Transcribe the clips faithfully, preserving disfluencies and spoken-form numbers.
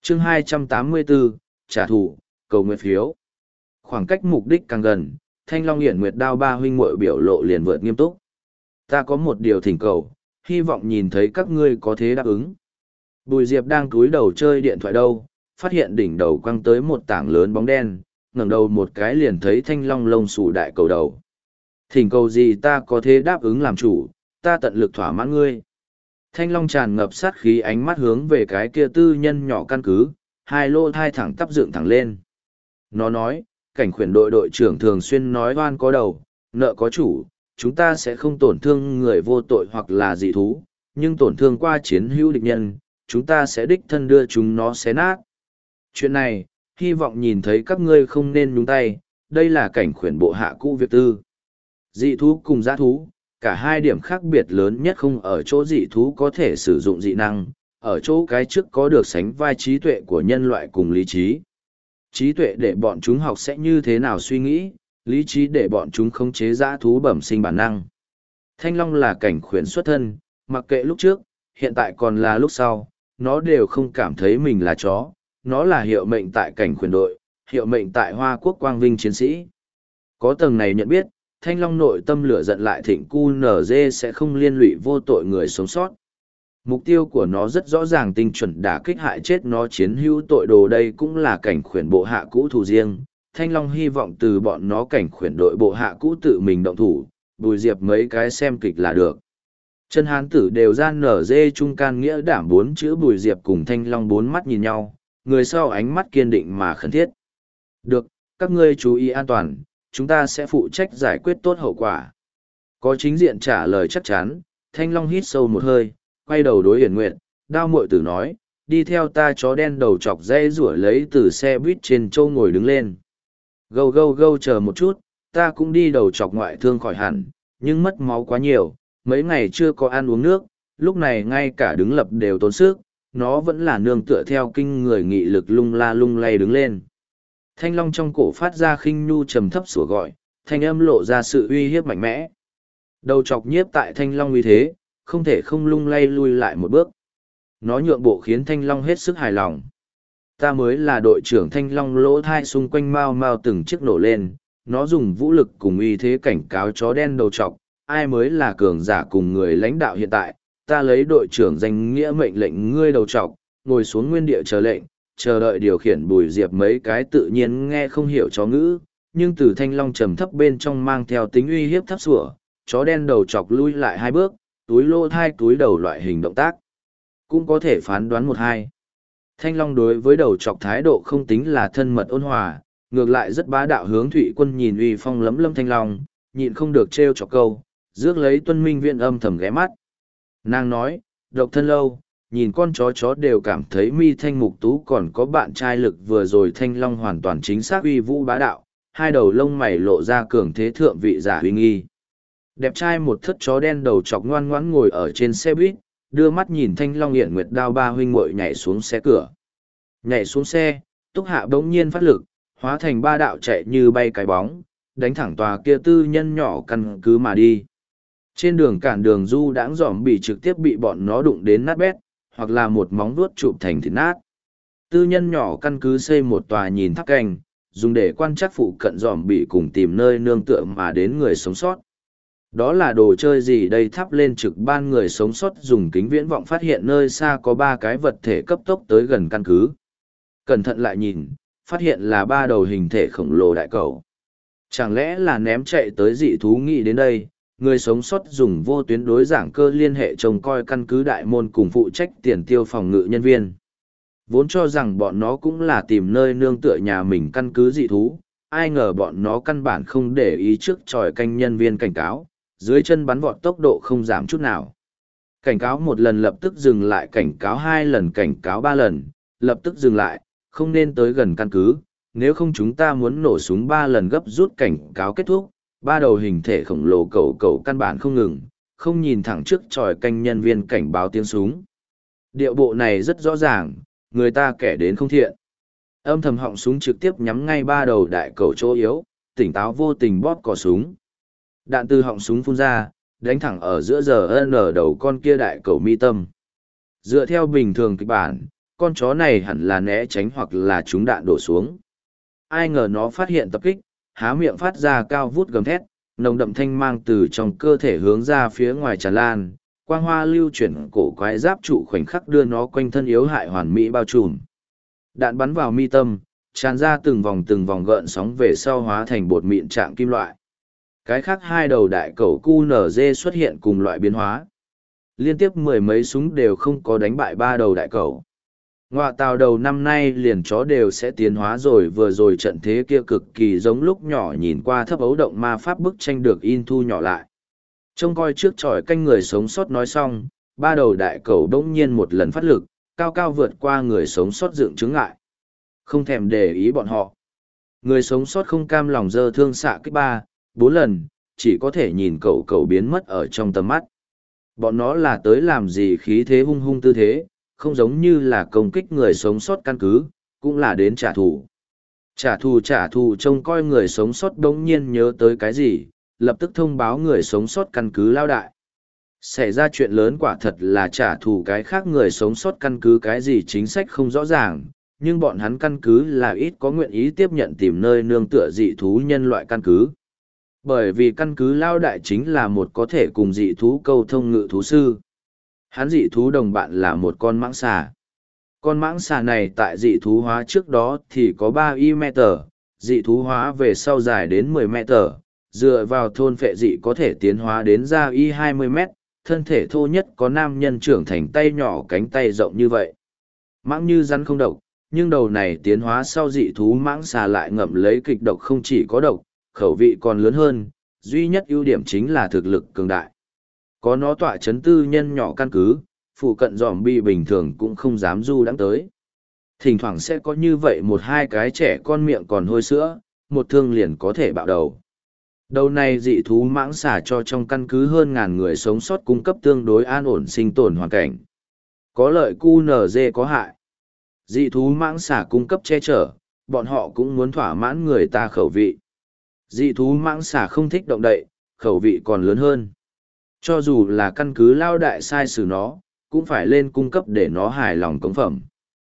chương hai trăm tám mươi bốn, trả thù, cầu nguyện phiếu. Khoảng cách mục đích càng gần, Thanh Long Hiển Nguyệt Đao ba huynh muội biểu lộ liền vượt nghiêm túc. Ta có một điều thỉnh cầu, hy vọng nhìn thấy các ngươi có thế đáp ứng. Bùi Diệp đang cúi đầu chơi điện thoại đâu, phát hiện đỉnh đầu quăng tới một tảng lớn bóng đen, ngẩng đầu một cái liền thấy Thanh Long lông xù đại cầu đầu. Thỉnh cầu gì ta có thế đáp ứng làm chủ, ta tận lực thỏa mãn ngươi. Thanh Long tràn ngập sát khí, ánh mắt hướng về cái kia tư nhân nhỏ căn cứ, hai lô thai thẳng tắp dựng thẳng lên. Nó nói, cảnh khuyển đội đội trưởng thường xuyên nói oan có đầu, nợ có chủ, chúng ta sẽ không tổn thương người vô tội hoặc là dị thú, nhưng tổn thương qua chiến hữu địch nhân, chúng ta sẽ đích thân đưa chúng nó xé nát. Chuyện này, hy vọng nhìn thấy các ngươi không nên nhúng tay, đây là cảnh khuyển bộ hạ cũ việc tư. Dị thú cùng dã thú, cả hai điểm khác biệt lớn nhất không ở chỗ dị thú có thể sử dụng dị năng, ở chỗ cái trước có được sánh vai trí tuệ của nhân loại cùng lý trí. Trí tuệ để bọn chúng học sẽ như thế nào suy nghĩ, lý trí để bọn chúng khống chế dã thú bẩm sinh bản năng. Thanh Long là cảnh khuyển xuất thân, mặc kệ lúc trước, hiện tại còn là lúc sau, nó đều không cảm thấy mình là chó, nó là hiệu mệnh tại cảnh khuyển đội, hiệu mệnh tại Hoa Quốc quang vinh chiến sĩ. Có tầng này nhận biết, Thanh Long nội tâm lửa giận lại thịnh cu nở dê sẽ không liên lụy vô tội người sống sót. Mục tiêu của nó rất rõ ràng, tinh chuẩn đả kích hại chết nó chiến hữu tội đồ, đây cũng là cảnh khuyển bộ hạ cũ thù riêng. Thanh Long hy vọng từ bọn nó cảnh khuyển đội bộ hạ cũ tự mình động thủ, Bùi Diệp mấy cái xem kịch là được. Chân hán tử đều ra nở dê trung can nghĩa đảm bốn chữ. Bùi Diệp cùng Thanh Long bốn mắt nhìn nhau, người sau ánh mắt kiên định mà khẩn thiết. Được, các ngươi chú ý an toàn, chúng ta sẽ phụ trách giải quyết tốt hậu quả. Có chính diện trả lời chắc chắn, Thanh Long hít sâu một hơi, quay đầu đối Hiển Nguyệt, Đao muội tử nói, đi theo ta. Chó đen đầu chọc dây rủa lấy từ xe buýt trên châu ngồi đứng lên. Gâu gâu gâu, chờ một chút, ta cũng đi. Đầu chọc ngoại thương khỏi hẳn, nhưng mất máu quá nhiều, mấy ngày chưa có ăn uống nước, lúc này ngay cả đứng lập đều tốn sức, nó vẫn là nương tựa theo kinh người nghị lực lung la lung lay đứng lên. Thanh Long trong cổ phát ra khinh nhu trầm thấp sủa gọi, thanh âm lộ ra sự uy hiếp mạnh mẽ. Đầu chọc nhiếp tại Thanh Long uy thế, không thể không lung lay lui lại một bước. Nó nhượng bộ khiến Thanh Long hết sức hài lòng. Ta mới là đội trưởng. Thanh Long lỗ thai xung quanh mau mau từng chiếc nổ lên, nó dùng vũ lực cùng uy thế cảnh cáo chó đen đầu chọc, ai mới là cường giả cùng người lãnh đạo hiện tại. Ta lấy đội trưởng danh nghĩa mệnh lệnh ngươi đầu chọc, ngồi xuống nguyên địa chờ lệnh, chờ đợi điều khiển. Bùi Diệp mấy cái tự nhiên nghe không hiểu chó ngữ, nhưng từ Thanh Long trầm thấp bên trong mang theo tính uy hiếp thấp sủa, chó đen đầu chọc lui lại hai bước, túi lô thai túi đầu loại hình động tác. Cũng có thể phán đoán một hai. Thanh Long đối với đầu chọc thái độ không tính là thân mật ôn hòa, ngược lại rất bá đạo. Hướng Thụy Quân nhìn uy phong lấm lâm Thanh Long, nhịn không được trêu chọc câu, rước lấy Tuân Minh Viện âm thầm ghé mắt. Nàng nói, độc thân lâu, nhìn con chó chó đều cảm thấy mi thanh mục tú còn có bạn trai lực. Vừa rồi Thanh Long hoàn toàn chính xác uy vũ bá đạo, hai đầu lông mày lộ ra cường thế thượng vị giả uy nghi. Đẹp trai một thất chó đen đầu chọc ngoan ngoãn ngồi ở trên xe buýt, đưa mắt nhìn Thanh Long Hiển Nguyệt Đao ba huynh muội nhảy xuống xe cửa. Nhảy xuống xe, Túc Hạ bỗng nhiên phát lực, hóa thành ba đạo chạy như bay cái bóng, đánh thẳng tòa kia tư nhân nhỏ căn cứ mà đi. Trên đường cản đường du đãng dòm bị trực tiếp bị bọn nó đụng đến nát bét, hoặc là một móng vuốt chụp thành thịt nát. Tư nhân nhỏ căn cứ xây một tòa nhìn tháp canh, dùng để quan trắc phụ cận dòm bị cùng tìm nơi nương tựa mà đến người sống sót. Đó là đồ chơi gì đây? Thắp lên trực ban người sống sót dùng kính viễn vọng phát hiện nơi xa có ba cái vật thể cấp tốc tới gần căn cứ. Cẩn thận lại nhìn, phát hiện là ba đầu hình thể khổng lồ đại cầu. Chẳng lẽ là ném chạy tới dị thú? Nghĩ đến đây, người sống sót dùng vô tuyến đối giảng cơ liên hệ trông coi căn cứ đại môn cùng phụ trách tiền tiêu phòng ngự nhân viên. Vốn cho rằng bọn nó cũng là tìm nơi nương tựa nhà mình căn cứ dị thú, ai ngờ bọn nó căn bản không để ý trước tròi canh nhân viên cảnh cáo, dưới chân bắn vọt tốc độ không giảm chút nào. Cảnh cáo một lần lập tức dừng lại, cảnh cáo hai lần, cảnh cáo ba lần, lập tức dừng lại, không nên tới gần căn cứ, nếu không chúng ta muốn nổ súng. Ba lần gấp rút cảnh cáo kết thúc, ba đầu hình thể khổng lồ cầu cầu căn bản không ngừng, không nhìn thẳng trước tròi canh nhân viên cảnh báo tiếng súng. Điệu bộ này rất rõ ràng, người ta kẻ đến không thiện. Âm thầm họng súng trực tiếp nhắm ngay ba đầu đại cầu chỗ yếu, tỉnh táo vô tình bóp cò súng. Đạn từ họng súng phun ra, đánh thẳng ở giữa giờ ân ở đầu con kia đại cầu mi tâm. Dựa theo bình thường kịch bản, con chó này hẳn là né tránh hoặc là trúng đạn đổ xuống. Ai ngờ nó phát hiện tập kích, há miệng phát ra cao vút gầm thét, nồng đậm thanh mang từ trong cơ thể hướng ra phía ngoài tràn lan, quang hoa lưu chuyển cổ quái giáp trụ khoảnh khắc đưa nó quanh thân yếu hại hoàn mỹ bao trùm. Đạn bắn vào mi tâm, tràn ra từng vòng từng vòng gợn sóng về sau hóa thành bột mịn trạng kim loại. Cái khác hai đầu đại cẩu cu nở dê xuất hiện cùng loại biến hóa. Liên tiếp mười mấy súng đều không có đánh bại ba đầu đại cẩu. Ngoạ tàu đầu năm nay liền chó đều sẽ tiến hóa rồi, vừa rồi trận thế kia cực kỳ giống lúc nhỏ nhìn qua thấp ấu động ma pháp bức tranh được in thu nhỏ lại. Trông coi trước tròi canh người sống sót nói xong, ba đầu đại cẩu bỗng nhiên một lần phát lực, cao cao vượt qua người sống sót dựng chứng ngại. Không thèm để ý bọn họ. Người sống sót không cam lòng dơ thương xạ kích ba, bốn lần, chỉ có thể nhìn cậu cậu biến mất ở trong tầm mắt. Bọn nó là tới làm gì khí thế hung hung tư thế, không giống như là công kích người sống sót căn cứ, cũng là đến trả thù. Trả thù trả thù trông coi người sống sót đống nhiên nhớ tới cái gì, lập tức thông báo người sống sót căn cứ lao đại. Xảy ra chuyện lớn quả thật là trả thù cái khác người sống sót căn cứ cái gì chính sách không rõ ràng, nhưng bọn hắn căn cứ là ít có nguyện ý tiếp nhận tìm nơi nương tựa dị thú nhân loại căn cứ. Bởi vì căn cứ lao đại chính là một có thể cùng dị thú câu thông ngự thú sư. Hắn dị thú đồng bạn là một con mãng xà. Con mãng xà này tại dị thú hóa trước đó thì có ba y mét, dị thú hóa về sau dài đến mười mét, dựa vào thôn phệ dị có thể tiến hóa đến ra y hai mươi mét, thân thể thô nhất có nam nhân trưởng thành tay nhỏ cánh tay rộng như vậy. Mãng như rắn không độc, nhưng đầu này tiến hóa sau dị thú mãng xà lại ngậm lấy kịch độc, không chỉ có độc, khẩu vị còn lớn hơn, duy nhất ưu điểm chính là thực lực cường đại. Có nó tọa chấn tư nhân nhỏ căn cứ, phụ cận giòm bi bình thường cũng không dám du đãng tới. Thỉnh thoảng sẽ có như vậy một hai cái trẻ con miệng còn hôi sữa, một thương liền có thể bạo đầu. Đầu này dị thú mãng xà cho trong căn cứ hơn ngàn người sống sót cung cấp tương đối an ổn sinh tồn hoàn cảnh. Có lợi cu nở dê có hại. Dị thú mãng xà cung cấp che chở, bọn họ cũng muốn thỏa mãn người ta khẩu vị. Dị thú mãng xà không thích động đậy, khẩu vị còn lớn hơn. Cho dù là căn cứ lao đại sai xử nó, cũng phải lên cung cấp để nó hài lòng cống phẩm.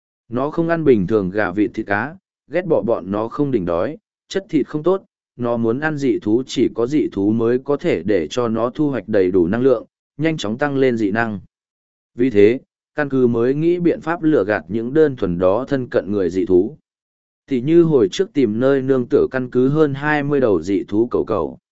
Nó không ăn bình thường gà vịt thịt cá, ghét bỏ bọn nó không đỉnh đói, chất thịt không tốt, nó muốn ăn dị thú chỉ có dị thú mới có thể để cho nó thu hoạch đầy đủ năng lượng, nhanh chóng tăng lên dị năng. Vì thế, căn cứ mới nghĩ biện pháp lừa gạt những đơn thuần đó thân cận người dị thú. Thì như hồi trước tìm nơi nương tựa căn cứ hơn hai mươi đầu dị thú cầu cầu.